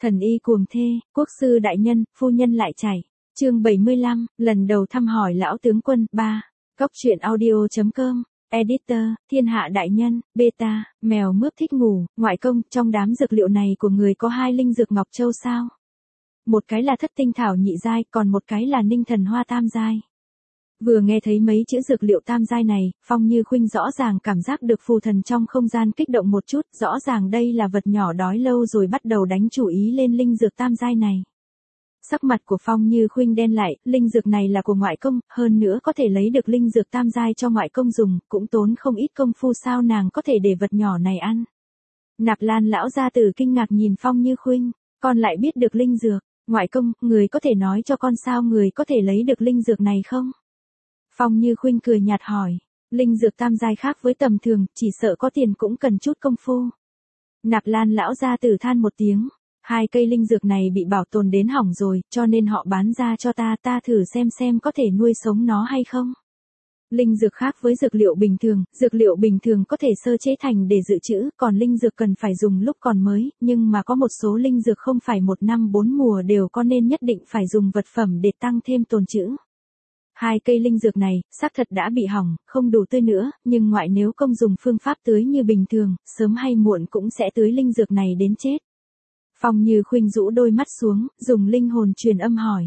Thần y cuồng thê, quốc sư đại nhân, phu nhân lại chảy. Chương 75, lần đầu thăm hỏi lão tướng quân. 3. Cóc truyện audio.com. Editor, thiên hạ đại nhân, beta, mèo mướp thích ngủ, ngoại công, trong đám dược liệu này của người có 2 linh dược ngọc châu sao? Một cái là thất tinh thảo nhị giai, còn một cái là ninh thần hoa tam giai. Vừa nghe thấy mấy chữ dược liệu tam giai này, Phong Như Khuynh rõ ràng cảm giác được phù thần trong không gian kích động một chút, rõ ràng đây là vật nhỏ đói lâu rồi bắt đầu đánh chủ ý lên linh dược tam giai này. Sắc mặt của Phong Như Khuynh đen lại, linh dược này là của ngoại công, hơn nữa có thể lấy được linh dược tam giai cho ngoại công dùng, cũng tốn không ít công phu, sao nàng có thể để vật nhỏ này ăn. Nạp Lan lão gia tử kinh ngạc nhìn Phong Như Khuynh, con lại biết được linh dược, ngoại công, người có thể nói cho con sao người có thể lấy được linh dược này không? Phong Như Khuynh cười nhạt hỏi, linh dược tam giai khác với tầm thường, chỉ sợ có tiền cũng cần chút công phu. Nạp Lan lão gia tử than một tiếng, 2 cây linh dược này bị bảo tồn đến hỏng rồi, cho nên họ bán ra cho ta thử xem có thể nuôi sống nó hay không. Linh dược khác với dược liệu bình thường có thể sơ chế thành để dự trữ, còn linh dược cần phải dùng lúc còn mới, nhưng mà có một số linh dược không phải 1 năm 4 mùa đều có nên nhất định phải dùng vật phẩm để tăng thêm tồn trữ. 2 cây linh dược này, xác thật đã bị hỏng, không đủ tươi nữa, nhưng ngoại nếu công dùng phương pháp tưới như bình thường, sớm hay muộn cũng sẽ tưới linh dược này đến chết. Phong Như Khuynh rũ đôi mắt xuống, dùng linh hồn truyền âm hỏi.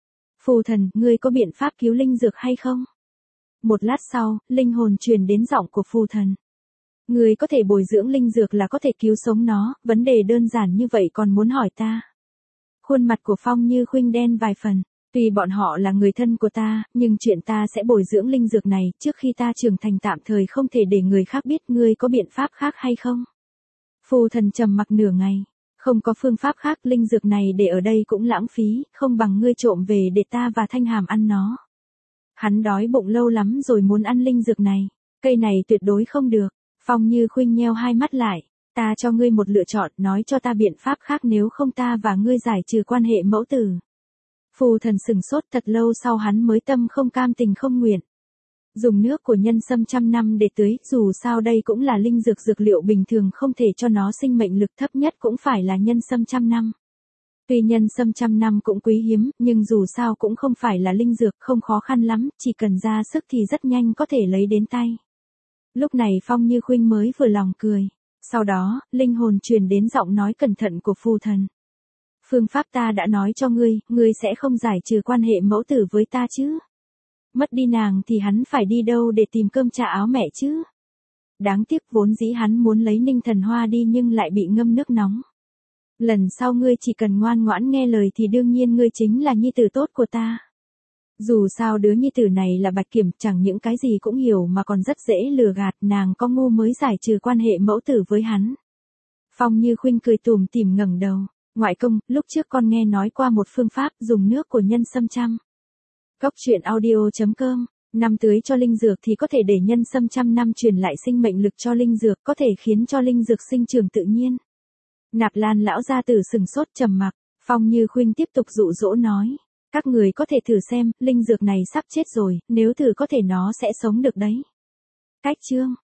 Phù thần, ngươi có biện pháp cứu linh dược hay không? Một lát sau, linh hồn truyền đến giọng của phù thần. Ngươi có thể bồi dưỡng linh dược là có thể cứu sống nó, vấn đề đơn giản như vậy còn muốn hỏi ta. Khuôn mặt của Phong Như Khuynh đen vài phần. Tuy bọn họ là người thân của ta, nhưng chuyện ta sẽ bồi dưỡng linh dược này, trước khi ta trưởng thành tạm thời không thể để người khác biết, ngươi có biện pháp khác hay không? Phù thần trầm mặc nửa ngày, không có phương pháp khác, linh dược này để ở đây cũng lãng phí, không bằng ngươi trộm về để ta và Thanh Hàm ăn nó. Hắn đói bụng lâu lắm rồi muốn ăn linh dược này, cây này tuyệt đối không được. Phong Như Khuynh nheo hai mắt lại, ta cho ngươi một lựa chọn, nói cho ta biện pháp khác nếu không ta và ngươi giải trừ quan hệ mẫu tử. Phù thần sừng sốt thật lâu sau hắn mới tâm không cam tình không nguyện. Dùng nước của nhân sâm 100 năm để tưới, dù sao đây cũng là linh dược liệu bình thường không thể cho nó sinh mệnh lực thấp nhất cũng phải là nhân sâm 100 năm. Tuy nhân sâm 100 năm cũng quý hiếm, nhưng dù sao cũng không phải là linh dược, không khó khăn lắm, chỉ cần ra sức thì rất nhanh có thể lấy đến tay. Lúc này Phong Như Khuynh mới vừa lòng cười. Sau đó, linh hồn truyền đến giọng nói cẩn thận của phù thần. Phương pháp ta đã nói cho ngươi sẽ không giải trừ quan hệ mẫu tử với ta chứ? Mất đi nàng thì hắn phải đi đâu để tìm cơm trả áo mẹ chứ? Đáng tiếc vốn dĩ hắn muốn lấy ninh thần hoa đi nhưng lại bị ngâm nước nóng. Lần sau ngươi chỉ cần ngoan ngoãn nghe lời thì đương nhiên ngươi chính là nhi tử tốt của ta. Dù sao đứa nhi tử này là Bạch Kiểm, chẳng những cái gì cũng hiểu mà còn rất dễ lừa gạt, nàng có ngu mới giải trừ quan hệ mẫu tử với hắn. Phong Như Khuynh cười tủm tỉm ngẩng đầu. Ngoại công, lúc trước con nghe nói qua một phương pháp dùng nước của nhân sâm 100. Cóc truyện audio.com. Năm tưới cho linh dược thì có thể để nhân sâm 100 năm truyền lại sinh mệnh lực cho linh dược, có thể khiến cho linh dược sinh trưởng tự nhiên. Nạp Lan lão gia tử sừng sốt trầm mặc. Phong Như Khuynh tiếp tục dụ dỗ nói, các người có thể thử xem, linh dược này sắp chết rồi, nếu thử có thể nó sẽ sống được đấy. Cách chương